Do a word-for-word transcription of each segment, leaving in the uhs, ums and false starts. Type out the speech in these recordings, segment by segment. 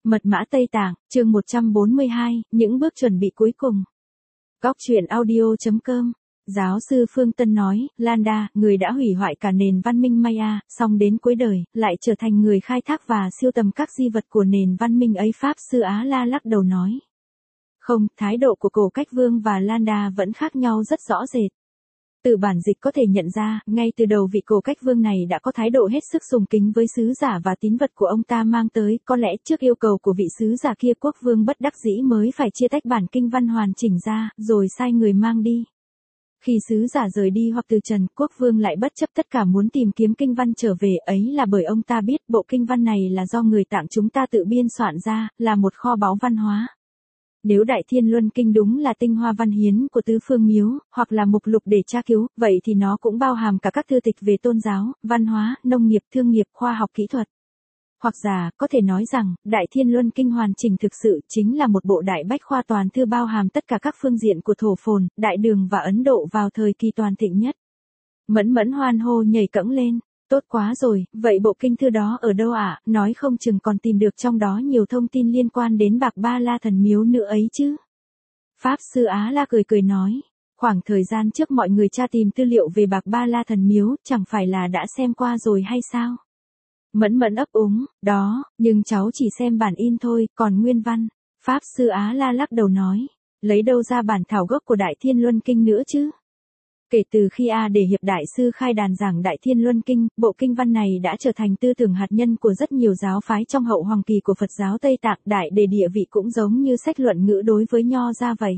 Mật mã Tây Tạng, chương một trăm bốn mươi hai, những bước chuẩn bị cuối cùng. Góc truyện audio chấm com. Giáo sư Phương Tân nói, Landa, người đã hủy hoại cả nền văn minh Maya, song đến cuối đời, lại trở thành người khai thác và siêu tầm các di vật của nền văn minh ấy. Pháp sư Á La lắc đầu nói. Không, thái độ của Cổ Cách Vương và Landa vẫn khác nhau rất rõ rệt. Từ bản dịch có thể nhận ra, ngay từ đầu vị Cổ Cách Vương này đã có thái độ hết sức sùng kính với sứ giả và tín vật của ông ta mang tới, có lẽ trước yêu cầu của vị sứ giả kia quốc vương bất đắc dĩ mới phải chia tách bản kinh văn hoàn chỉnh ra, rồi sai người mang đi. Khi sứ giả rời đi hoặc từ trần, quốc vương lại bất chấp tất cả muốn tìm kiếm kinh văn trở về, ấy là bởi ông ta biết bộ kinh văn này là do người Tạng chúng ta tự biên soạn ra, là một kho báu văn hóa. Nếu Đại Thiên Luân Kinh đúng là tinh hoa văn hiến của tứ phương miếu, hoặc là mục lục để tra cứu, vậy thì nó cũng bao hàm cả các thư tịch về tôn giáo, văn hóa, nông nghiệp, thương nghiệp, khoa học kỹ thuật. Hoặc giả, có thể nói rằng, Đại Thiên Luân Kinh hoàn chỉnh thực sự chính là một bộ đại bách khoa toàn thư bao hàm tất cả các phương diện của thổ phồn, Đại Đường và Ấn Độ vào thời kỳ toàn thịnh nhất. Mẫn mẫn hoan hô nhảy cẫng lên. Tốt quá rồi, vậy bộ kinh thư đó ở đâu ạ? À? Nói không chừng còn tìm được trong đó nhiều thông tin liên quan đến Bạc Ba La thần miếu nữa ấy chứ. Pháp sư Á La cười cười nói, khoảng thời gian trước mọi người tra tìm tư liệu về Bạc Ba La thần miếu, chẳng phải là đã xem qua rồi hay sao? Mẫn mẫn ấp úng, đó, nhưng cháu chỉ xem bản in thôi, còn nguyên văn. Pháp sư Á La lắc đầu nói, lấy đâu ra bản thảo gốc của Đại Thiên Luân Kinh nữa chứ? Kể từ khi A Đề Hiệp Đại Sư khai đàn giảng Đại Thiên Luân Kinh, bộ kinh văn này đã trở thành tư tưởng hạt nhân của rất nhiều giáo phái trong hậu hoàng kỳ của Phật giáo Tây Tạng. Đại Đề địa vị cũng giống như sách luận ngữ đối với Nho ra vậy.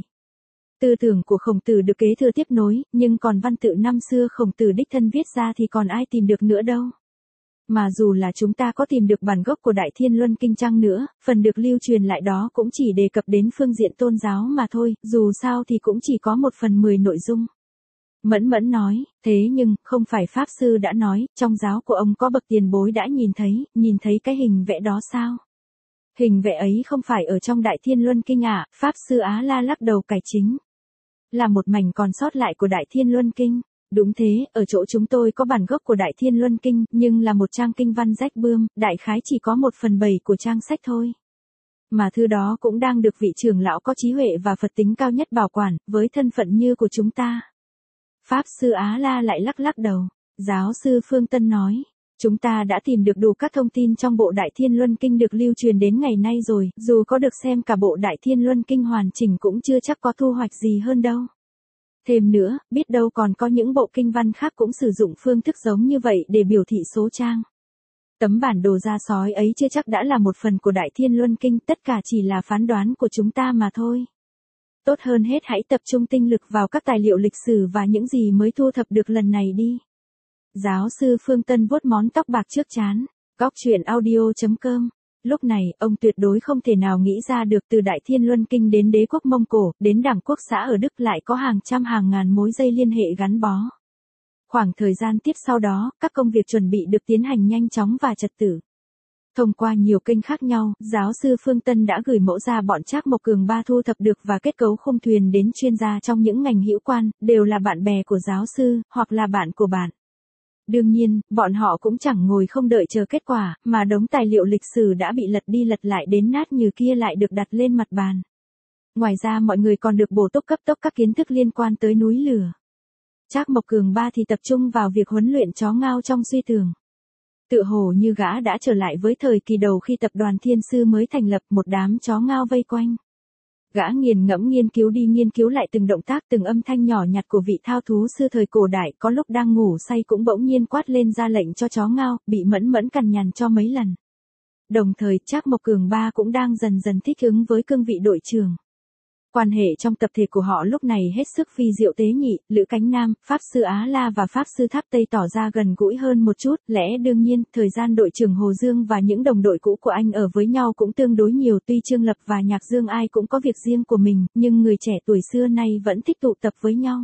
Tư tưởng của Khổng Tử được kế thừa tiếp nối, nhưng còn văn tự năm xưa Khổng Tử đích thân viết ra thì còn ai tìm được nữa đâu. Mà dù là chúng ta có tìm được bản gốc của Đại Thiên Luân Kinh chăng nữa, phần được lưu truyền lại đó cũng chỉ đề cập đến phương diện tôn giáo mà thôi, dù sao thì cũng chỉ có một phần mười nội dung. Mẫn mẫn nói, thế nhưng, không phải Pháp Sư đã nói, trong giáo của ông có bậc tiền bối đã nhìn thấy, nhìn thấy cái hình vẽ đó sao? Hình vẽ ấy không phải ở trong Đại Thiên Luân Kinh à? Pháp Sư Á La lắc đầu cải chính. Là một mảnh còn sót lại của Đại Thiên Luân Kinh. Đúng thế, ở chỗ chúng tôi có bản gốc của Đại Thiên Luân Kinh, nhưng là một trang kinh văn rách bươm, đại khái chỉ có một phần bảy của trang sách thôi. Mà thư đó cũng đang được vị trưởng lão có trí huệ và Phật tính cao nhất bảo quản, với thân phận như của chúng ta. Pháp sư Á La lại lắc lắc đầu. Giáo sư Phương Tân nói, chúng ta đã tìm được đủ các thông tin trong bộ Đại Thiên Luân Kinh được lưu truyền đến ngày nay rồi, dù có được xem cả bộ Đại Thiên Luân Kinh hoàn chỉnh cũng chưa chắc có thu hoạch gì hơn đâu. Thêm nữa, biết đâu còn có những bộ kinh văn khác cũng sử dụng phương thức giống như vậy để biểu thị số trang. Tấm bản đồ da sói ấy chưa chắc đã là một phần của Đại Thiên Luân Kinh, tất cả chỉ là phán đoán của chúng ta mà thôi. Tốt hơn hết hãy tập trung tinh lực vào các tài liệu lịch sử và những gì mới thu thập được lần này đi. Giáo sư Phương Tân vuốt món tóc bạc trước trán. Góc truyện audio chấm com. Lúc này, ông tuyệt đối không thể nào nghĩ ra được từ Đại Thiên Luân Kinh đến đế quốc Mông Cổ, đến đảng quốc xã ở Đức lại có hàng trăm hàng ngàn mối dây liên hệ gắn bó. Khoảng thời gian tiếp sau đó, các công việc chuẩn bị được tiến hành nhanh chóng và trật tự. Thông qua nhiều kênh khác nhau, giáo sư Phương Tân đã gửi mẫu ra bọn Trác Mộc Cường Ba thu thập được và kết cấu khung thuyền đến chuyên gia trong những ngành hữu quan, đều là bạn bè của giáo sư, hoặc là bạn của bạn. Đương nhiên, bọn họ cũng chẳng ngồi không đợi chờ kết quả, mà đống tài liệu lịch sử đã bị lật đi lật lại đến nát như kia lại được đặt lên mặt bàn. Ngoài ra mọi người còn được bổ túc cấp tốc các kiến thức liên quan tới núi lửa. Trác Mộc Cường Ba thì tập trung vào việc huấn luyện chó ngao trong suy tưởng. Tựa hồ như gã đã trở lại với thời kỳ đầu khi tập đoàn Thiên Sư mới thành lập, một đám chó ngao vây quanh. Gã nghiền ngẫm nghiên cứu đi nghiên cứu lại từng động tác từng âm thanh nhỏ nhặt của vị thao thú sư thời cổ đại, có lúc đang ngủ say cũng bỗng nhiên quát lên ra lệnh cho chó ngao, bị mẫn mẫn cằn nhằn cho mấy lần. Đồng thời Trác Mộc Cường Ba cũng đang dần dần thích ứng với cương vị đội trưởng. Quan hệ trong tập thể của họ lúc này hết sức phi diệu tế nhị, Lữ Cánh Nam, Pháp sư Á La và Pháp sư Tháp Tây tỏ ra gần gũi hơn một chút, lẽ đương nhiên, thời gian đội trưởng Hồ Dương và những đồng đội cũ của anh ở với nhau cũng tương đối nhiều, tuy Trương Lập và Nhạc Dương ai cũng có việc riêng của mình, nhưng người trẻ tuổi xưa nay vẫn thích tụ tập với nhau.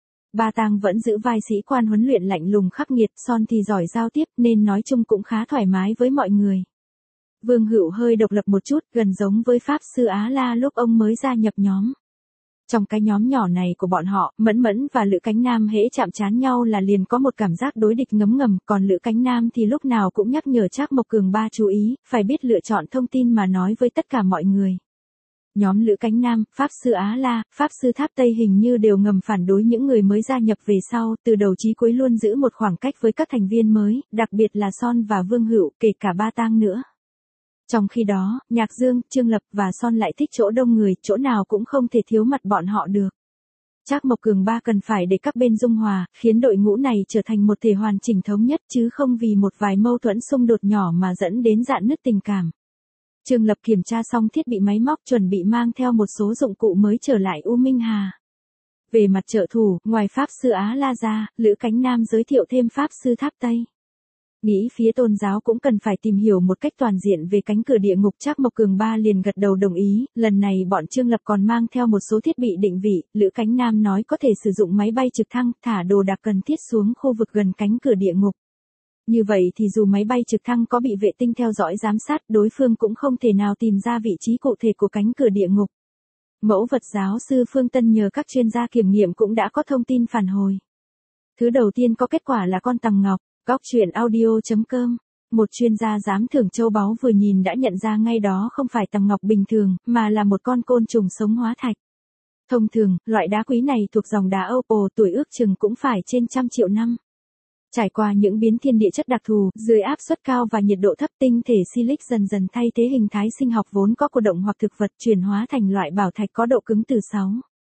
Ba Tang vẫn giữ vai sĩ quan huấn luyện lạnh lùng khắc nghiệt, Son thì giỏi giao tiếp nên nói chung cũng khá thoải mái với mọi người. Vương Hữu hơi độc lập một chút, gần giống với Pháp sư Á La lúc ông mới gia nhập nhóm. Trong cái nhóm nhỏ này của bọn họ, Mẫn Mẫn và Lữ Cánh Nam hễ chạm trán nhau là liền có một cảm giác đối địch ngấm ngầm, còn Lữ Cánh Nam thì lúc nào cũng nhắc nhở Trác Mộc Cường Ba chú ý, phải biết lựa chọn thông tin mà nói với tất cả mọi người. Nhóm Lữ Cánh Nam, Pháp Sư Á La, Pháp Sư Tháp Tây hình như đều ngầm phản đối những người mới gia nhập về sau, từ đầu chí cuối luôn giữ một khoảng cách với các thành viên mới, đặc biệt là Son và Vương Hữu, kể cả Ba Tang nữa. Trong khi đó, Nhạc Dương, Trương Lập và Son lại thích chỗ đông người, chỗ nào cũng không thể thiếu mặt bọn họ được. Trác Mộc Cường Ba cần phải để các bên dung hòa, khiến đội ngũ này trở thành một thể hoàn chỉnh thống nhất chứ không vì một vài mâu thuẫn xung đột nhỏ mà dẫn đến rạn nứt tình cảm. Trương Lập kiểm tra xong thiết bị máy móc chuẩn bị mang theo một số dụng cụ mới trở lại U Minh Hà. Về mặt trợ thủ, ngoài Pháp Sư Á La ra, Lữ Cánh Nam giới thiệu thêm Pháp Sư Tháp Tây. Nghĩ phía tôn giáo cũng cần phải tìm hiểu một cách toàn diện về cánh cửa địa ngục, Trác Mộc Cường Ba liền gật đầu đồng ý, lần này bọn Trương Lập còn mang theo một số thiết bị định vị, Lữ Cánh Nam nói có thể sử dụng máy bay trực thăng, thả đồ đạc cần thiết xuống khu vực gần cánh cửa địa ngục. Như vậy thì dù máy bay trực thăng có bị vệ tinh theo dõi giám sát, đối phương cũng không thể nào tìm ra vị trí cụ thể của cánh cửa địa ngục. Mẫu vật giáo sư Phương Tân nhờ các chuyên gia kiểm nghiệm cũng đã có thông tin phản hồi. Thứ đầu tiên có kết quả là con tằm ngọc. Góc truyện audio chấm com. Một chuyên gia giám thưởng châu báu vừa nhìn đã nhận ra ngay đó không phải tằm ngọc bình thường, mà là một con côn trùng sống hóa thạch. Thông thường, loại đá quý này thuộc dòng đá Opal, tuổi ước chừng cũng phải trên trăm triệu năm. Trải qua những biến thiên địa chất đặc thù, dưới áp suất cao và nhiệt độ thấp, tinh thể silic dần dần thay thế hình thái sinh học vốn có của động hoặc thực vật, chuyển hóa thành loại bảo thạch có độ cứng từ sáu,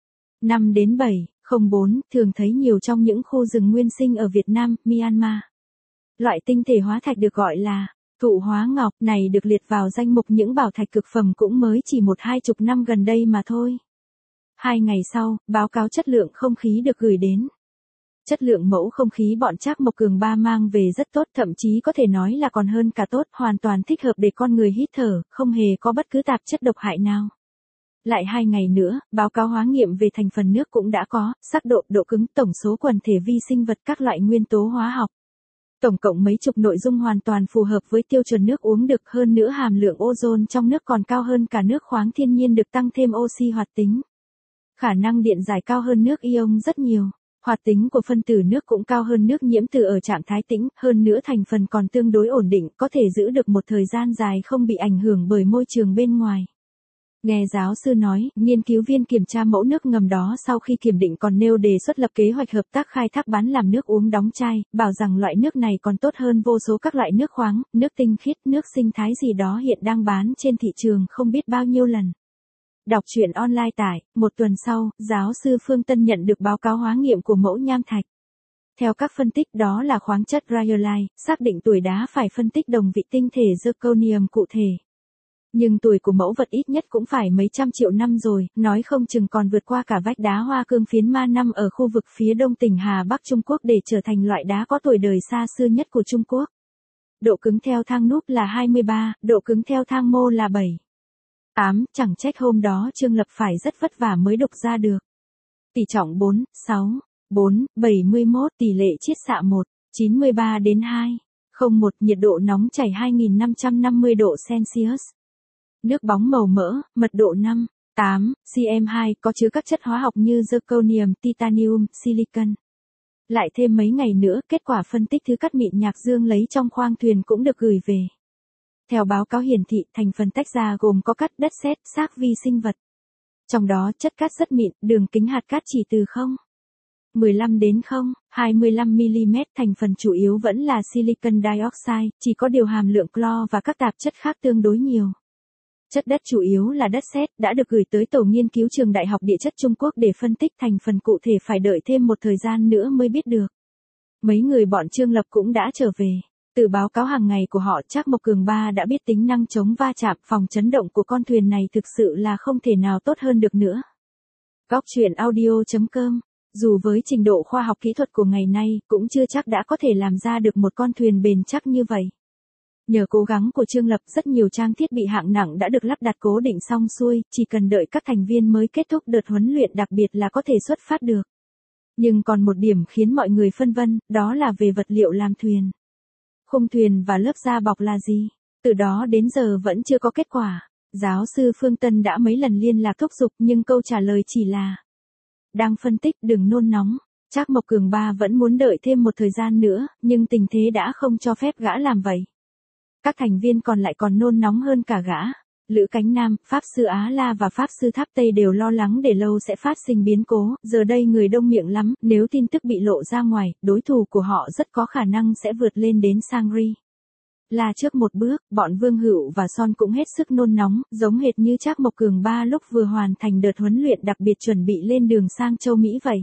năm đến bảy, không bốn, thường thấy nhiều trong những khu rừng nguyên sinh ở Việt Nam, Myanmar. Loại tinh thể hóa thạch được gọi là thụ hóa ngọc này được liệt vào danh mục những bảo thạch cực phẩm cũng mới chỉ một hai chục năm gần đây mà thôi. Hai ngày sau, báo cáo chất lượng không khí được gửi đến. Chất lượng mẫu không khí bọn Trác Mộc Cường Ba mang về rất tốt, thậm chí có thể nói là còn hơn cả tốt, hoàn toàn thích hợp để con người hít thở, không hề có bất cứ tạp chất độc hại nào. Lại hai ngày nữa, báo cáo hóa nghiệm về thành phần nước cũng đã có, sắc độ, độ cứng, tổng số quần thể vi sinh vật, các loại nguyên tố hóa học. Tổng cộng mấy chục nội dung hoàn toàn phù hợp với tiêu chuẩn nước uống được, hơn nữa hàm lượng ozone trong nước còn cao hơn cả nước khoáng thiên nhiên, được tăng thêm oxy hoạt tính. Khả năng điện giải cao hơn nước ion rất nhiều. Hoạt tính của phân tử nước cũng cao hơn nước nhiễm từ ở trạng thái tĩnh, hơn nữa thành phần còn tương đối ổn định, có thể giữ được một thời gian dài không bị ảnh hưởng bởi môi trường bên ngoài. Nghe giáo sư nói, nghiên cứu viên kiểm tra mẫu nước ngầm đó sau khi kiểm định còn nêu đề xuất lập kế hoạch hợp tác khai thác bán làm nước uống đóng chai, bảo rằng loại nước này còn tốt hơn vô số các loại nước khoáng, nước tinh khiết, nước sinh thái gì đó hiện đang bán trên thị trường không biết bao nhiêu lần. Đọc truyện online tải, một tuần sau, giáo sư Phương Tân nhận được báo cáo hóa nghiệm của mẫu nham thạch. Theo các phân tích đó là khoáng chất rhyolite, xác định tuổi đá phải phân tích đồng vị tinh thể zirconium cụ thể. Nhưng tuổi của mẫu vật ít nhất cũng phải mấy trăm triệu năm rồi, nói không chừng còn vượt qua cả vách đá hoa cương phiến Ma Năm ở khu vực phía đông tỉnh Hà Bắc Trung Quốc để trở thành loại đá có tuổi đời xa xưa nhất của Trung Quốc. Độ cứng theo thang núp là hai mươi ba, độ cứng theo thang mô là bảy. tám, chẳng trách hôm đó Trương Lập phải rất vất vả mới đục ra được. Tỷ trọng bốn, sáu, bốn, bảy mươi mốt, tỷ lệ chiết xạ một, chín mươi ba đến hai, không một, nhiệt độ nóng chảy hai nghìn năm trăm năm mươi độ Celsius. Nước bóng màu mỡ, mật độ năm, tám, xê em hai, có chứa các chất hóa học như zirconium, titanium, silicon. Lại thêm mấy ngày nữa, kết quả phân tích thứ cắt mịn Nhạc Dương lấy trong khoang thuyền cũng được gửi về. Theo báo cáo hiển thị, thành phần tách ra gồm có cát, đất sét, xác vi sinh vật. Trong đó, chất cát rất mịn, đường kính hạt cát chỉ từ không phẩy mười lăm đến không phẩy hai mươi lăm mi-li-mét, thành phần chủ yếu vẫn là silicon dioxide, chỉ có điều hàm lượng clo và các tạp chất khác tương đối nhiều. Chất đất chủ yếu là đất sét, đã được gửi tới tổ nghiên cứu trường Đại học Địa chất Trung Quốc để phân tích, thành phần cụ thể phải đợi thêm một thời gian nữa mới biết được. Mấy người bọn Trương Lập cũng đã trở về. Từ báo cáo hàng ngày của họ, Trác Mộc Cường Ba đã biết tính năng chống va chạm, phòng chấn động của con thuyền này thực sự là không thể nào tốt hơn được nữa. Góc truyện audio chấm com. Dù với trình độ khoa học kỹ thuật của ngày nay, cũng chưa chắc đã có thể làm ra được một con thuyền bền chắc như vậy. Nhờ cố gắng của Trương Lập, rất nhiều trang thiết bị hạng nặng đã được lắp đặt cố định xong xuôi, chỉ cần đợi các thành viên mới kết thúc đợt huấn luyện đặc biệt là có thể xuất phát được. Nhưng còn một điểm khiến mọi người phân vân, đó là về vật liệu làm thuyền. Khung thuyền và lớp da bọc là gì? Từ đó đến giờ vẫn chưa có kết quả. Giáo sư Phương Tân đã mấy lần liên lạc thúc giục nhưng câu trả lời chỉ là đang phân tích đừng nôn nóng. Trác Mộc Cường Ba vẫn muốn đợi thêm một thời gian nữa, nhưng tình thế đã không cho phép gã làm vậy. Các thành viên còn lại còn nôn nóng hơn cả gã. Lữ Cánh Nam, Pháp Sư Á La và Pháp Sư Tháp Tây đều lo lắng để lâu sẽ phát sinh biến cố, giờ đây người đông miệng lắm, nếu tin tức bị lộ ra ngoài, đối thủ của họ rất có khả năng sẽ vượt lên đến Sangri. Là trước một bước, bọn Vương Hữu và Son cũng hết sức nôn nóng, giống hệt như Trác Mộc Cường Ba lúc vừa hoàn thành đợt huấn luyện đặc biệt chuẩn bị lên đường sang châu Mỹ vậy.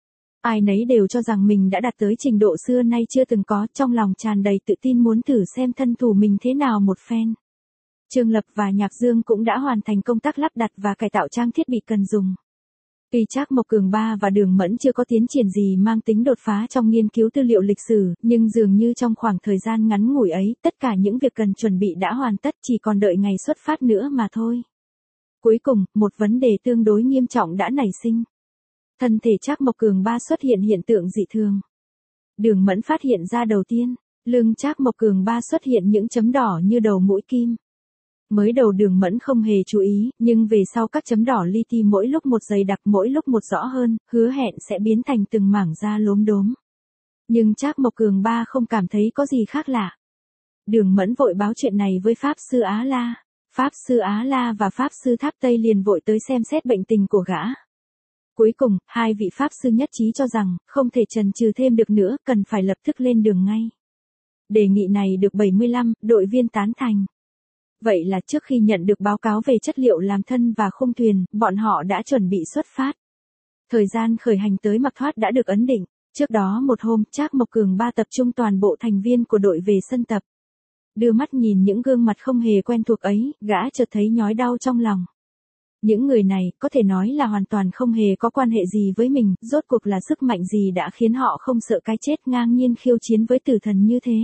Ai nấy đều cho rằng mình đã đạt tới trình độ xưa nay chưa từng có, trong lòng tràn đầy tự tin muốn thử xem thân thủ mình thế nào một phen. Trương Lập và Nhạc Dương cũng đã hoàn thành công tác lắp đặt và cải tạo trang thiết bị cần dùng. Tuy Trác Mộc Cường Ba và Đường Mẫn chưa có tiến triển gì mang tính đột phá trong nghiên cứu tư liệu lịch sử, nhưng dường như trong khoảng thời gian ngắn ngủi ấy, tất cả những việc cần chuẩn bị đã hoàn tất, chỉ còn đợi ngày xuất phát nữa mà thôi. Cuối cùng, một vấn đề tương đối nghiêm trọng đã nảy sinh. Thân thể Trác Mộc Cường Ba xuất hiện hiện tượng dị thường. Đường Mẫn phát hiện ra đầu tiên, lưng Trác Mộc Cường Ba xuất hiện những chấm đỏ như đầu mũi kim. Mới đầu Đường Mẫn không hề chú ý, nhưng về sau các chấm đỏ li ti mỗi lúc một dày đặc mỗi lúc một rõ hơn, hứa hẹn sẽ biến thành từng mảng da lốm đốm. Nhưng Trác Mộc Cường Ba không cảm thấy có gì khác lạ. Đường Mẫn vội báo chuyện này với Pháp Sư Á La. Pháp Sư Á La và Pháp Sư Tháp Tây liền vội tới xem xét bệnh tình của gã. Cuối cùng, hai vị Pháp Sư nhất trí cho rằng, không thể chần chừ thêm được nữa, cần phải lập tức lên đường ngay. Đề nghị này được bảy mươi lăm đội viên tán thành. Vậy là trước khi nhận được báo cáo về chất liệu làm thân và khung thuyền, bọn họ đã chuẩn bị xuất phát. Thời gian khởi hành tới Mặc Thoát đã được ấn định. Trước đó một hôm, Trác Mộc Cường Ba tập trung toàn bộ thành viên của đội về sân tập. Đưa mắt nhìn những gương mặt không hề quen thuộc ấy, gã chợt thấy nhói đau trong lòng. Những người này, có thể nói là hoàn toàn không hề có quan hệ gì với mình, rốt cuộc là sức mạnh gì đã khiến họ không sợ cái chết ngang nhiên khiêu chiến với tử thần như thế.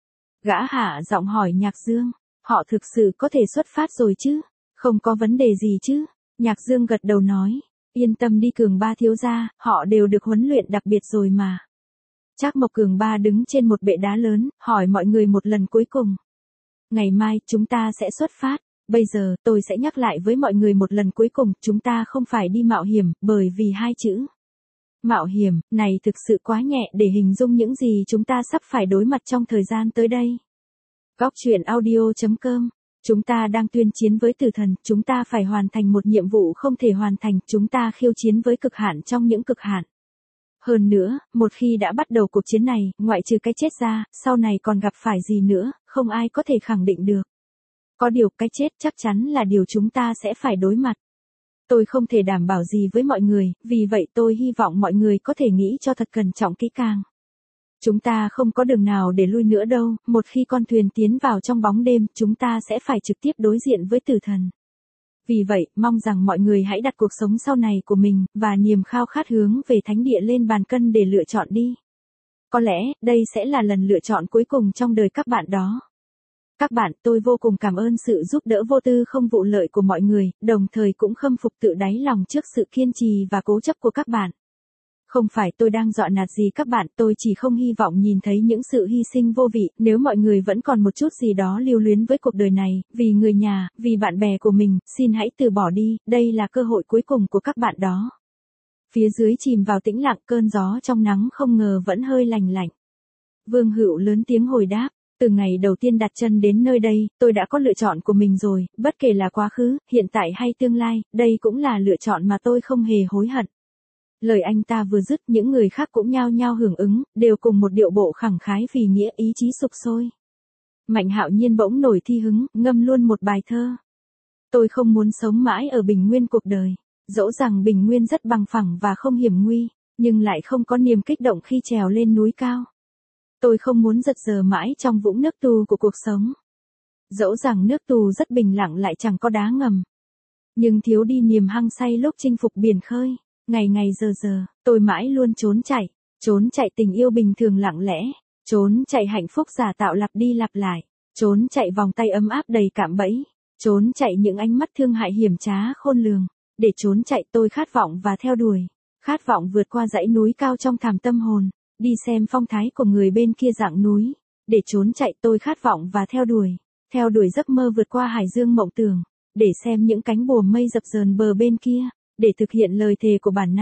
Gã hạ giọng hỏi Nhạc Dương, họ thực sự có thể xuất phát rồi chứ? Không có vấn đề gì chứ? Nhạc Dương gật đầu nói, yên tâm đi Cường Ba thiếu gia, họ đều được huấn luyện đặc biệt rồi mà. Trác Mộc Cường Ba đứng trên một bệ đá lớn, hỏi mọi người một lần cuối cùng. Ngày mai, chúng ta sẽ xuất phát. Bây giờ, tôi sẽ nhắc lại với mọi người một lần cuối cùng, chúng ta không phải đi mạo hiểm, bởi vì hai chữ. Mạo hiểm, này thực sự quá nhẹ để hình dung những gì chúng ta sắp phải đối mặt trong thời gian tới đây. Góc truyện audio chấm com. Chúng ta đang tuyên chiến với tử thần, chúng ta phải hoàn thành một nhiệm vụ không thể hoàn thành, chúng ta khiêu chiến với cực hạn trong những cực hạn. Hơn nữa, một khi đã bắt đầu cuộc chiến này, ngoại trừ cái chết ra, sau này còn gặp phải gì nữa, không ai có thể khẳng định được. Có điều cái chết chắc chắn là điều chúng ta sẽ phải đối mặt. Tôi không thể đảm bảo gì với mọi người, vì vậy tôi hy vọng mọi người có thể nghĩ cho thật cẩn trọng kỹ càng. Chúng ta không có đường nào để lui nữa đâu, một khi con thuyền tiến vào trong bóng đêm, chúng ta sẽ phải trực tiếp đối diện với tử thần. Vì vậy, mong rằng mọi người hãy đặt cuộc sống sau này của mình, và niềm khao khát hướng về thánh địa lên bàn cân để lựa chọn đi. Có lẽ, đây sẽ là lần lựa chọn cuối cùng trong đời các bạn đó. Các bạn, tôi vô cùng cảm ơn sự giúp đỡ vô tư không vụ lợi của mọi người, đồng thời cũng khâm phục tự đáy lòng trước sự kiên trì và cố chấp của các bạn. Không phải tôi đang dọa nạt gì các bạn, tôi chỉ không hy vọng nhìn thấy những sự hy sinh vô vị, nếu mọi người vẫn còn một chút gì đó lưu luyến với cuộc đời này, vì người nhà, vì bạn bè của mình, xin hãy từ bỏ đi, đây là cơ hội cuối cùng của các bạn đó. Phía dưới chìm vào tĩnh lặng, cơn gió trong nắng không ngờ vẫn hơi lành lạnh. Vương Hữu lớn tiếng hồi đáp. Từ ngày đầu tiên đặt chân đến nơi đây, tôi đã có lựa chọn của mình rồi, bất kể là quá khứ, hiện tại hay tương lai, đây cũng là lựa chọn mà tôi không hề hối hận. Lời anh ta vừa dứt, những người khác cũng nhao nhao hưởng ứng, đều cùng một điệu bộ khẳng khái vì nghĩa ý chí sục sôi. Mạnh Hạo Nhiên bỗng nổi thi hứng, ngâm luôn một bài thơ. Tôi không muốn sống mãi ở bình nguyên cuộc đời, dẫu rằng bình nguyên rất bằng phẳng và không hiểm nguy, nhưng lại không có niềm kích động khi trèo lên núi cao. Tôi không muốn giật giờ mãi trong vũng nước tù của cuộc sống. Dẫu rằng nước tù rất bình lặng lại chẳng có đá ngầm. Nhưng thiếu đi niềm hăng say lúc chinh phục biển khơi. Ngày ngày giờ giờ, tôi mãi luôn trốn chạy. Trốn chạy tình yêu bình thường lặng lẽ. Trốn chạy hạnh phúc giả tạo lặp đi lặp lại. Trốn chạy vòng tay ấm áp đầy cạm bẫy. Trốn chạy những ánh mắt thương hại hiểm trá khôn lường. Để trốn chạy tôi khát vọng và theo đuổi. Khát vọng vượt qua dãy núi cao trong thẳm tâm hồn. Đi xem phong thái của người bên kia dạng núi. Để trốn chạy tôi khát vọng và theo đuổi. Theo đuổi giấc mơ vượt qua hải dương mộng tưởng. Để xem những cánh buồm mây dập dờn bờ bên kia. Để thực hiện lời thề của bản năng.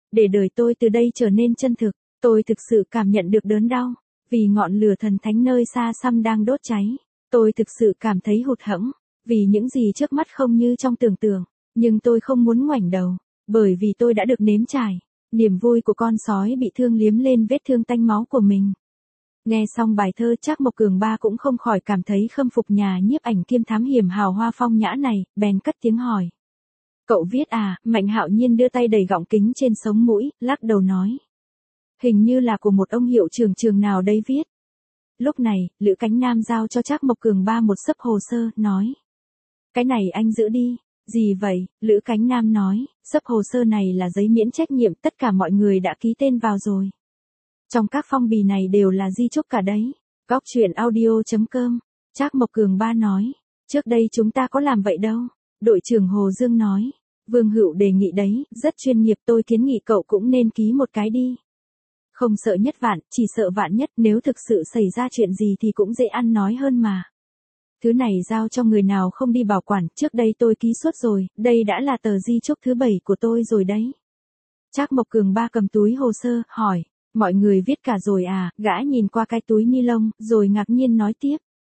để đời tôi từ đây trở nên chân thực. Tôi thực sự cảm nhận được đớn đau, vì ngọn lửa thần thánh nơi xa xăm đang đốt cháy. Tôi thực sự cảm thấy hụt hẫng, vì những gì trước mắt không như trong tưởng tượng, nhưng tôi không muốn ngoảnh đầu, bởi vì tôi đã được nếm trải niềm vui của con sói bị thương liếm lên vết thương tanh máu của mình. Nghe xong bài thơ, Trác Mộc Cường Ba cũng không khỏi cảm thấy khâm phục nhà nhiếp ảnh kiêm thám hiểm hào hoa phong nhã này, bèn cất tiếng hỏi. Cậu viết à? Mạnh Hạo Nhiên đưa tay đẩy gọng kính trên sống mũi, lắc đầu nói. Hình như là của một ông hiệu trưởng trường nào đây viết. Lúc này, Lữ Cánh Nam giao cho Trác Mộc Cường Ba một xấp hồ sơ, nói. Cái này anh giữ đi. Gì vậy? Lữ Cánh Nam nói, xấp hồ sơ này là giấy miễn trách nhiệm, tất cả mọi người đã ký tên vào rồi. Trong các phong bì này đều là di chúc cả đấy. Góc truyện audio chấm com. Trác Mộc Cường Ba nói. Trước đây chúng ta có làm vậy đâu. Đội trưởng Hồ Dương nói. Vương Hữu đề nghị đấy, rất chuyên nghiệp, tôi kiến nghị cậu cũng nên ký một cái đi. Không sợ nhất vạn, chỉ sợ vạn nhất, nếu thực sự xảy ra chuyện gì thì cũng dễ ăn nói hơn mà. Thứ này giao cho người nào không đi bảo quản, trước đây tôi ký suốt rồi, đây đã là tờ di chúc thứ bảy của tôi rồi đấy. Trác Mộc Cường Ba cầm túi hồ sơ, hỏi, mọi người viết cả rồi à? Gã nhìn qua cái túi ni lông, rồi ngạc nhiên nói tiếp.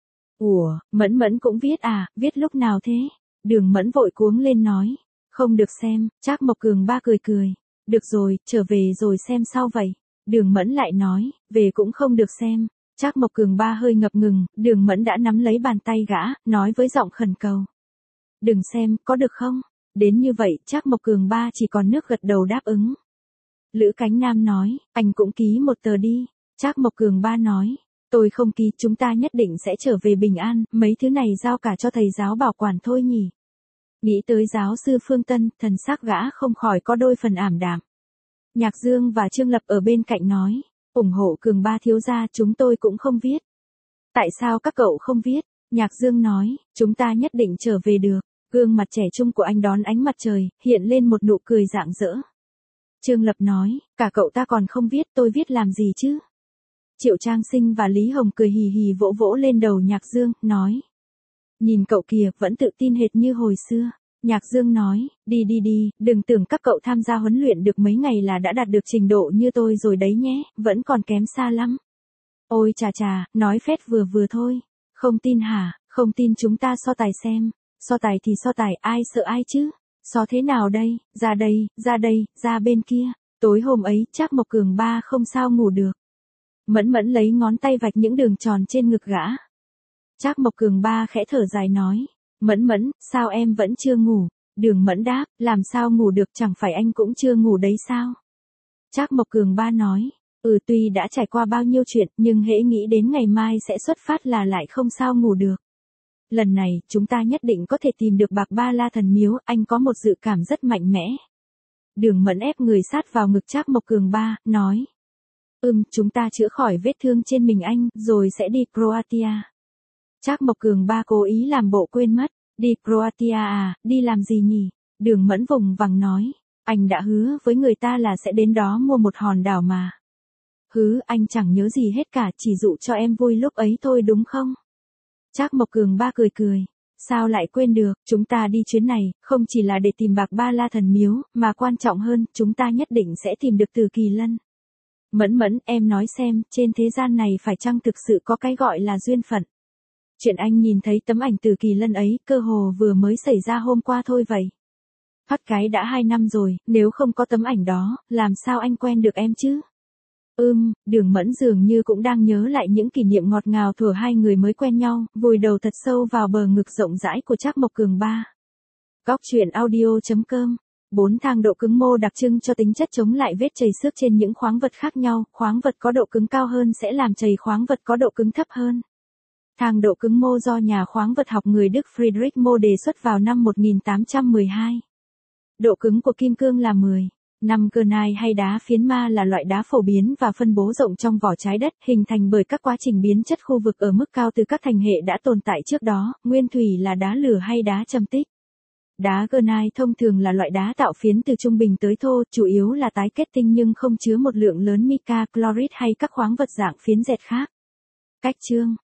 Ủa, Mẫn Mẫn cũng viết à? Viết lúc nào thế? Đường Mẫn vội cuống lên nói, không được xem. Trác Mộc Cường Ba cười cười, được rồi, trở về rồi xem sao vậy? Đường Mẫn lại nói, về cũng không được xem. Trác Mộc Cường Ba hơi ngập ngừng, Đường Mẫn đã nắm lấy bàn tay gã, nói với giọng khẩn cầu. Đừng xem, có được không? Đến như vậy, Trác Mộc Cường Ba chỉ còn nước gật đầu đáp ứng. Lữ Cánh Nam nói, anh cũng ký một tờ đi. Trác Mộc Cường Ba nói, tôi không ký, chúng ta nhất định sẽ trở về bình an, mấy thứ này giao cả cho thầy giáo bảo quản thôi nhỉ. Nghĩ tới giáo sư Phương Tân, thần sắc gã không khỏi có đôi phần ảm đạm. Nhạc Dương và Trương Lập ở bên cạnh nói, ủng hộ Cường Ba thiếu gia, chúng tôi cũng không viết. Tại sao các cậu không viết? Nhạc Dương nói, chúng ta nhất định trở về được. Gương mặt trẻ trung của anh đón ánh mặt trời, hiện lên một nụ cười rạng rỡ. Trương Lập nói, cả cậu ta còn không viết, tôi viết làm gì chứ? Triệu Trang Sinh và Lý Hồng cười hì hì vỗ vỗ lên đầu Nhạc Dương, nói. Nhìn cậu kìa, vẫn tự tin hệt như hồi xưa. Nhạc Dương nói, đi đi đi, đừng tưởng các cậu tham gia huấn luyện được mấy ngày là đã đạt được trình độ như tôi rồi đấy nhé, vẫn còn kém xa lắm. Ôi chà chà, nói phét vừa vừa thôi. Không tin hả? Không tin chúng ta so tài xem. So tài thì so tài, ai sợ ai chứ? So thế nào đây? Ra đây, ra đây, ra bên kia. Tối hôm ấy, Trác Mộc Cường Ba không sao ngủ được. Mẫn Mẫn lấy ngón tay vạch những đường tròn trên ngực gã. Trác Mộc Cường Ba khẽ thở dài nói. Mẫn Mẫn, sao em vẫn chưa ngủ? Đường Mẫn đáp, làm sao ngủ được, chẳng phải anh cũng chưa ngủ đấy sao? Trác Mộc Cường Ba nói, ừ tuy đã trải qua bao nhiêu chuyện, nhưng hễ nghĩ đến ngày mai sẽ xuất phát là lại không sao ngủ được. Lần này, chúng ta nhất định có thể tìm được Bạc Ba La Thần Miếu, anh có một dự cảm rất mạnh mẽ. Đường Mẫn ép người sát vào ngực Trác Mộc Cường Ba, nói. Ừm, chúng ta chữa khỏi vết thương trên mình anh, rồi sẽ đi Croatia. Trác Mộc Cường Ba cố ý làm bộ quên mất. Đi Croatia à, đi làm gì nhỉ? Đường Mẫn vùng vằng nói. Anh đã hứa với người ta là sẽ đến đó mua một hòn đảo mà. Hứ, anh chẳng nhớ gì hết cả, chỉ dụ cho em vui lúc ấy thôi đúng không? Trác Mộc Cường Ba cười cười. Sao lại quên được, chúng ta đi chuyến này, không chỉ là để tìm Bạc Ba La Thần Miếu, mà quan trọng hơn, chúng ta nhất định sẽ tìm được Từ Kỳ Lân. Mẫn Mẫn, em nói xem, trên thế gian này phải chăng thực sự có cái gọi là duyên phận? Chuyện anh nhìn thấy tấm ảnh Từ Kỳ Lân ấy, cơ hồ vừa mới xảy ra hôm qua thôi vậy. Thoát cái đã hai năm rồi, nếu không có tấm ảnh đó, làm sao anh quen được em chứ? Ừm, Đường Mẫn dường như cũng đang nhớ lại những kỷ niệm ngọt ngào thuở hai người mới quen nhau, vùi đầu thật sâu vào bờ ngực rộng rãi của Trác Mộc Cường Ba. Góc truyện audio chấm com. Bốn thang độ cứng mô đặc trưng cho tính chất chống lại vết chảy xước trên những khoáng vật khác nhau, khoáng vật có độ cứng cao hơn sẽ làm chảy khoáng vật có độ cứng thấp hơn. Thang độ cứng mô do nhà khoáng vật học người Đức Friedrich Mô đề xuất vào năm một nghìn tám trăm mười hai. Độ cứng của kim cương là mười. năm Granite hay đá phiến ma là loại đá phổ biến và phân bố rộng trong vỏ trái đất, hình thành bởi các quá trình biến chất khu vực ở mức cao từ các thành hệ đã tồn tại trước đó, nguyên thủy là đá lửa hay đá trầm tích. Đá Granite thông thường là loại đá tạo phiến từ trung bình tới thô, chủ yếu là tái kết tinh nhưng không chứa một lượng lớn mica, chlorite hay các khoáng vật dạng phiến dẹt khác. Cách chương